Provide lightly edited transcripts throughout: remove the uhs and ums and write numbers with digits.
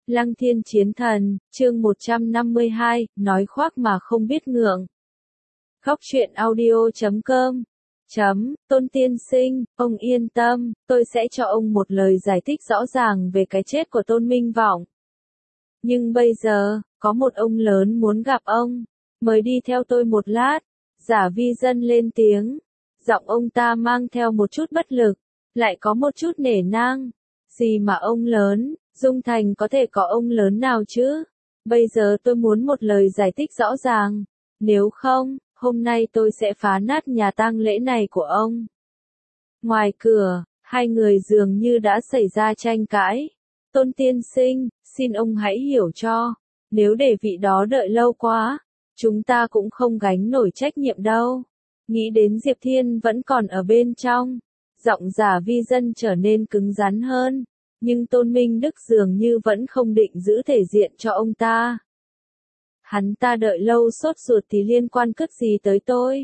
Lăng Thiên Chiến Thần, chương 152, nói khoác mà không biết ngượng. Góc truyện audio.com Tôn tiên sinh, ông yên tâm, tôi sẽ cho ông một lời giải thích rõ ràng về cái chết của Tôn Minh Vọng. Nhưng bây giờ, có một ông lớn muốn gặp ông, mời đi theo tôi một lát. Giả Vi Dân lên tiếng, giọng ông ta mang theo một chút bất lực, lại có một chút nể nang. Gì mà ông lớn, Dung Thành có thể có ông lớn nào chứ? Bây giờ tôi muốn một lời giải thích rõ ràng, nếu không, hôm nay tôi sẽ phá nát nhà tang lễ này của ông. Ngoài cửa, hai người dường như đã xảy ra tranh cãi. Tôn tiên sinh, xin ông hãy hiểu cho, nếu để vị đó đợi lâu quá, chúng ta cũng không gánh nổi trách nhiệm đâu. Nghĩ đến Diệp Thiên vẫn còn ở bên trong, giọng Giả Vi Dân trở nên cứng rắn hơn, nhưng Tôn Minh Đức dường như vẫn không định giữ thể diện cho ông ta. Hắn ta đợi lâu sốt ruột thì liên quan cất gì tới tôi?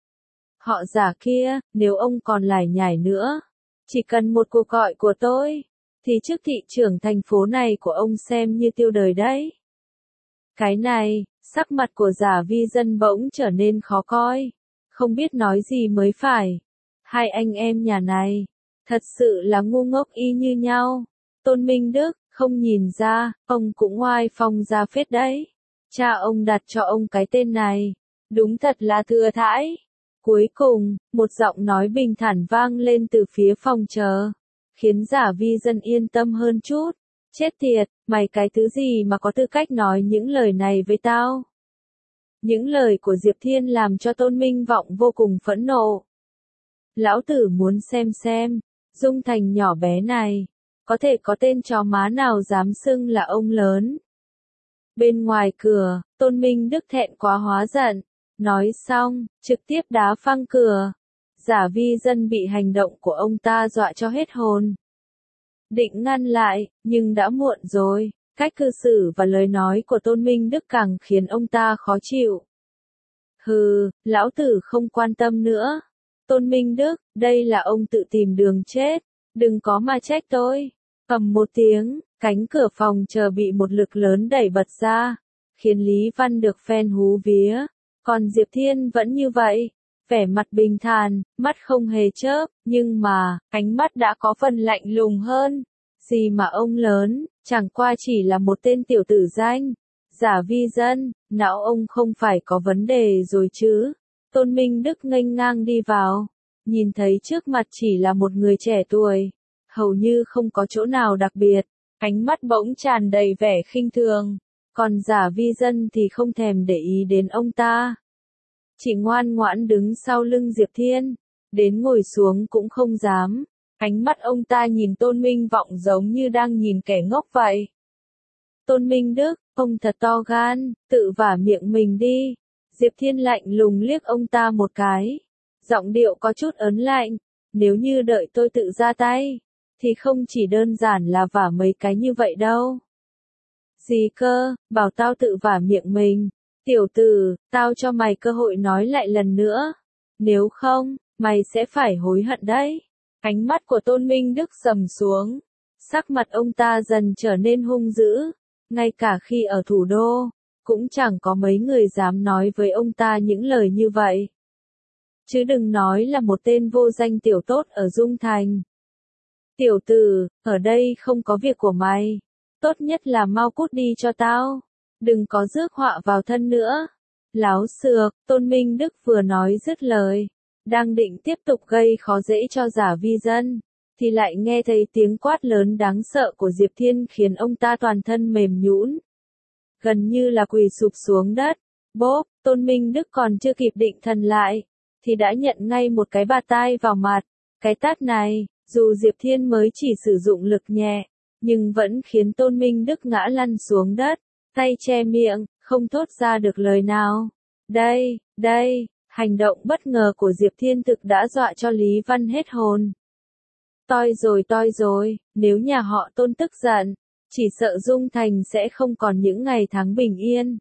Họ Giả kia, nếu ông còn lải nhải nữa, chỉ cần một cuộc gọi của tôi, thì chức thị trưởng thành phố này của ông xem như tiêu đời đấy. Cái này, sắc mặt của Giả Vi Dân bỗng trở nên khó coi, không biết nói gì mới phải. Hai anh em nhà này, thật sự là ngu ngốc y như nhau. Tôn Minh Đức, không nhìn ra, ông cũng oai phong ra phết đấy. Cha ông đặt cho ông cái tên này, đúng thật là thừa thãi. Cuối cùng, một giọng nói bình thản vang lên từ phía phòng chờ, khiến Giả Vi Dân yên tâm hơn chút. Chết tiệt, mày cái thứ gì mà có tư cách nói những lời này với tao? Những lời của Diệp Thiên làm cho Tôn Minh Vọng vô cùng phẫn nộ. Lão tử muốn xem, Dung Thành nhỏ bé này, có thể có tên chó má nào dám xưng là ông lớn. Bên ngoài cửa, Tôn Minh Đức thẹn quá hóa giận, nói xong, trực tiếp đá phăng cửa. Giả Vi Dân bị hành động của ông ta dọa cho hết hồn. Định ngăn lại, nhưng đã muộn rồi, cách cư xử và lời nói của Tôn Minh Đức càng khiến ông ta khó chịu. Hừ, lão tử không quan tâm nữa. Tôn Minh Đức, đây là ông tự tìm đường chết, đừng có mà trách tôi. Ầm một tiếng, cánh cửa phòng chờ bị một lực lớn đẩy bật ra, khiến Lý Văn được phen hú vía. Còn Diệp Thiên vẫn như vậy, vẻ mặt bình thản, mắt không hề chớp, nhưng mà, ánh mắt đã có phần lạnh lùng hơn. Gì mà ông lớn, chẳng qua chỉ là một tên tiểu tử danh. Giả Vi Dân, não ông không phải có vấn đề rồi chứ? Tôn Minh Đức nghênh ngang đi vào, nhìn thấy trước mặt chỉ là một người trẻ tuổi, hầu như không có chỗ nào đặc biệt, ánh mắt bỗng tràn đầy vẻ khinh thường, còn Giả Vi Dân thì không thèm để ý đến ông ta. Chỉ ngoan ngoãn đứng sau lưng Diệp Thiên, đến ngồi xuống cũng không dám, ánh mắt ông ta nhìn Tôn Minh Vọng giống như đang nhìn kẻ ngốc vậy. Tôn Minh Đức, ông thật to gan, tự vả miệng mình đi. Diệp Thiên lạnh lùng liếc ông ta một cái, giọng điệu có chút ớn lạnh, nếu như đợi tôi tự ra tay, thì không chỉ đơn giản là vả mấy cái như vậy đâu. Gì cơ, bảo tao tự vả miệng mình, tiểu tử, tao cho mày cơ hội nói lại lần nữa, nếu không, mày sẽ phải hối hận đấy. Ánh mắt của Tôn Minh Đức sầm xuống, sắc mặt ông ta dần trở nên hung dữ, ngay cả khi ở thủ đô, cũng chẳng có mấy người dám nói với ông ta những lời như vậy. Chứ đừng nói là một tên vô danh tiểu tốt ở Dung Thành. Tiểu tử, ở đây không có việc của mày, tốt nhất là mau cút đi cho tao, đừng có rước họa vào thân nữa. Láo xược, Tôn Minh Đức vừa nói dứt lời, đang định tiếp tục gây khó dễ cho Giả Vi Dân, thì lại nghe thấy tiếng quát lớn đáng sợ của Diệp Thiên khiến ông ta toàn thân mềm nhũn, gần như là quỳ sụp xuống đất. Bốp, Tôn Minh Đức còn chưa kịp định thần lại, thì đã nhận ngay một cái bạt tai vào mặt. Cái tát này, dù Diệp Thiên mới chỉ sử dụng lực nhẹ, nhưng vẫn khiến Tôn Minh Đức ngã lăn xuống đất, tay che miệng, không thốt ra được lời nào. Đây, hành động bất ngờ của Diệp Thiên thực đã dọa cho Lý Văn hết hồn. Toi rồi, nếu nhà họ Tôn tức giận, chỉ sợ Dung Thành sẽ không còn những ngày tháng bình yên.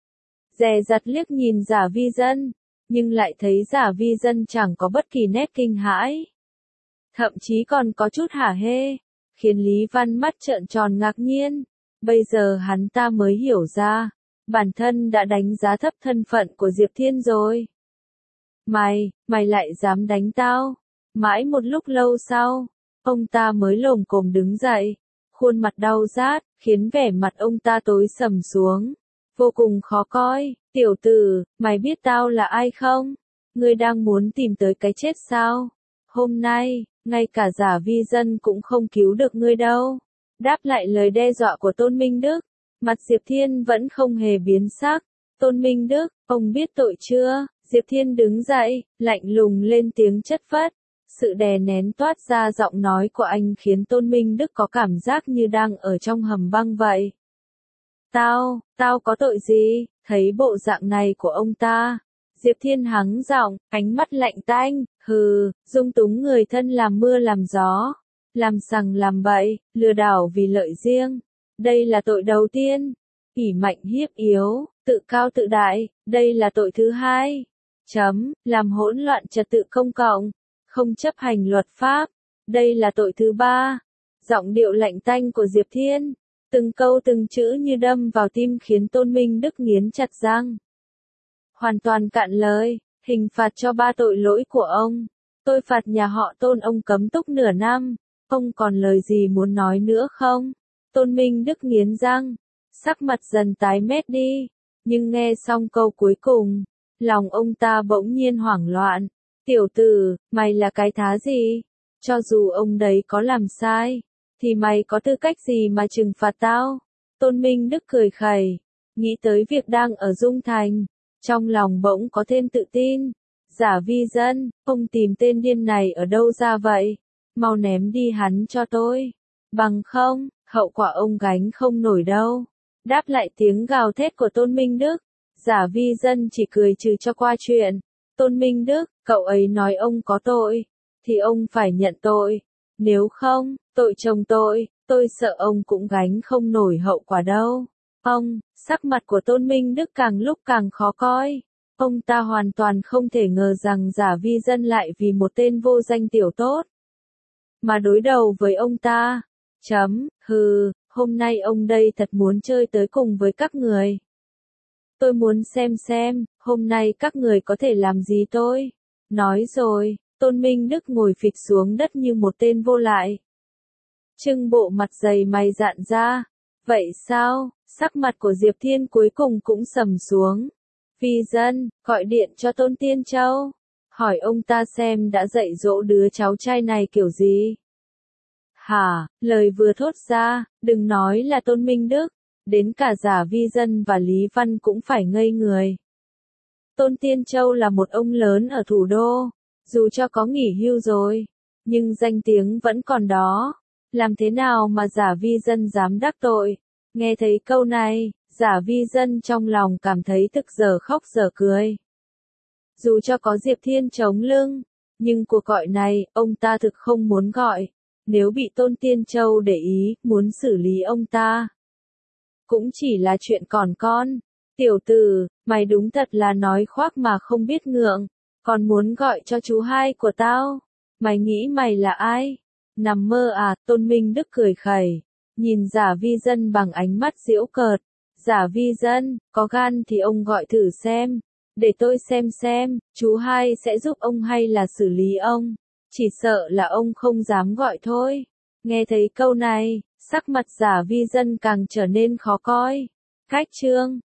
Dè dặt liếc nhìn Giả Vi Dân, nhưng lại thấy Giả Vi Dân chẳng có bất kỳ nét kinh hãi, thậm chí còn có chút hả hê, khiến Lý Văn mắt trợn tròn ngạc nhiên. Bây giờ hắn ta mới hiểu ra, bản thân đã đánh giá thấp thân phận của Diệp Thiên rồi. Mày lại dám đánh tao? Mãi một lúc lâu sau, ông ta mới lồm cồm đứng dậy, khuôn mặt đau rát, khiến vẻ mặt ông ta tối sầm xuống, vô cùng khó coi. Tiểu tử, mày biết tao là ai không? Ngươi đang muốn tìm tới cái chết sao? Hôm nay, ngay cả Giả Vi Dân cũng không cứu được ngươi đâu. Đáp lại lời đe dọa của Tôn Minh Đức, mặt Diệp Thiên vẫn không hề biến sắc. Tôn Minh Đức, ông biết tội chưa? Diệp Thiên đứng dậy, lạnh lùng lên tiếng chất phất. Sự đè nén toát ra giọng nói của anh khiến Tôn Minh Đức có cảm giác như đang ở trong hầm băng vậy. Tao có tội gì? Thấy bộ dạng này của ông ta, Diệp Thiên hắng giọng, ánh mắt lạnh tanh, hừ, dung túng người thân làm mưa làm gió, làm sằng làm bậy, lừa đảo vì lợi riêng. Đây là tội đầu tiên. ỷ mạnh hiếp yếu, tự cao tự đại, đây là tội thứ hai. Làm hỗn loạn trật tự công cộng, không chấp hành luật pháp, đây là tội thứ ba. Giọng điệu lạnh tanh của Diệp Thiên, từng câu từng chữ như đâm vào tim khiến Tôn Minh Đức nghiến chặt răng. Hoàn toàn cạn lời, hình phạt cho ba tội lỗi của ông. Tôi phạt nhà họ Tôn ông cấm túc nửa năm, ông còn lời gì muốn nói nữa không? Tôn Minh Đức nghiến răng, sắc mặt dần tái mét đi, nhưng nghe xong câu cuối cùng, lòng ông ta bỗng nhiên hoảng loạn. Tiểu tử, mày là cái thá gì? Cho dù ông đấy có làm sai, thì mày có tư cách gì mà trừng phạt tao? Tôn Minh Đức cười khẩy, nghĩ tới việc đang ở Dung Thành, trong lòng bỗng có thêm tự tin. Giả Vi Dân, ông tìm tên điên này ở đâu ra vậy? Mau ném đi hắn cho tôi. Bằng không, hậu quả ông gánh không nổi đâu. Đáp lại tiếng gào thét của Tôn Minh Đức, Giả Vi Dân chỉ cười trừ cho qua chuyện. Tôn Minh Đức, cậu ấy nói ông có tội, thì ông phải nhận tội. Nếu không, tội chồng tôi sợ ông cũng gánh không nổi hậu quả đâu. Sắc mặt của Tôn Minh Đức càng lúc càng khó coi. Ông ta hoàn toàn không thể ngờ rằng Giả Vi Dân lại vì một tên vô danh tiểu tốt mà đối đầu với ông ta. Hừ, hôm nay ông đây thật muốn chơi tới cùng với các người. Tôi muốn xem, hôm nay các người có thể làm gì tôi. Nói rồi, Tôn Minh Đức ngồi phịch xuống đất như một tên vô lại. Trưng bộ mặt dày mày dạn ra. Vậy sao? Sắc mặt của Diệp Thiên cuối cùng cũng sầm xuống. Vi Dân, gọi điện cho Tôn Tiên Châu. Hỏi ông ta xem đã dạy dỗ đứa cháu trai này kiểu gì. Hả, lời vừa thốt ra, đừng nói là Tôn Minh Đức, đến cả Giả Vi Dân và Lý Văn cũng phải ngây người. Tôn Tiên Châu là một ông lớn ở thủ đô, dù cho có nghỉ hưu rồi, nhưng danh tiếng vẫn còn đó. Làm thế nào mà Giả Vi Dân dám đắc tội? Nghe thấy câu này, Giả Vi Dân trong lòng cảm thấy thực giờ khóc giờ cười. Dù cho có Diệp Thiên chống lưng, nhưng cuộc gọi này, ông ta thực không muốn gọi. Nếu bị Tôn Tiên Châu để ý, muốn xử lý ông ta, cũng chỉ là chuyện còn con. Tiểu tử, mày đúng thật là nói khoác mà không biết ngượng, còn muốn gọi cho chú hai của tao. Mày nghĩ mày là ai? Nằm mơ à? Tôn Minh Đức cười khẩy, nhìn Giả Vi Dân bằng ánh mắt giễu cợt. Giả Vi Dân, có gan thì ông gọi thử xem, để tôi xem, chú hai sẽ giúp ông hay là xử lý ông. Chỉ sợ là ông không dám gọi thôi. Nghe thấy câu này, sắc mặt Giả Vi Dân càng trở nên khó coi. Cách chương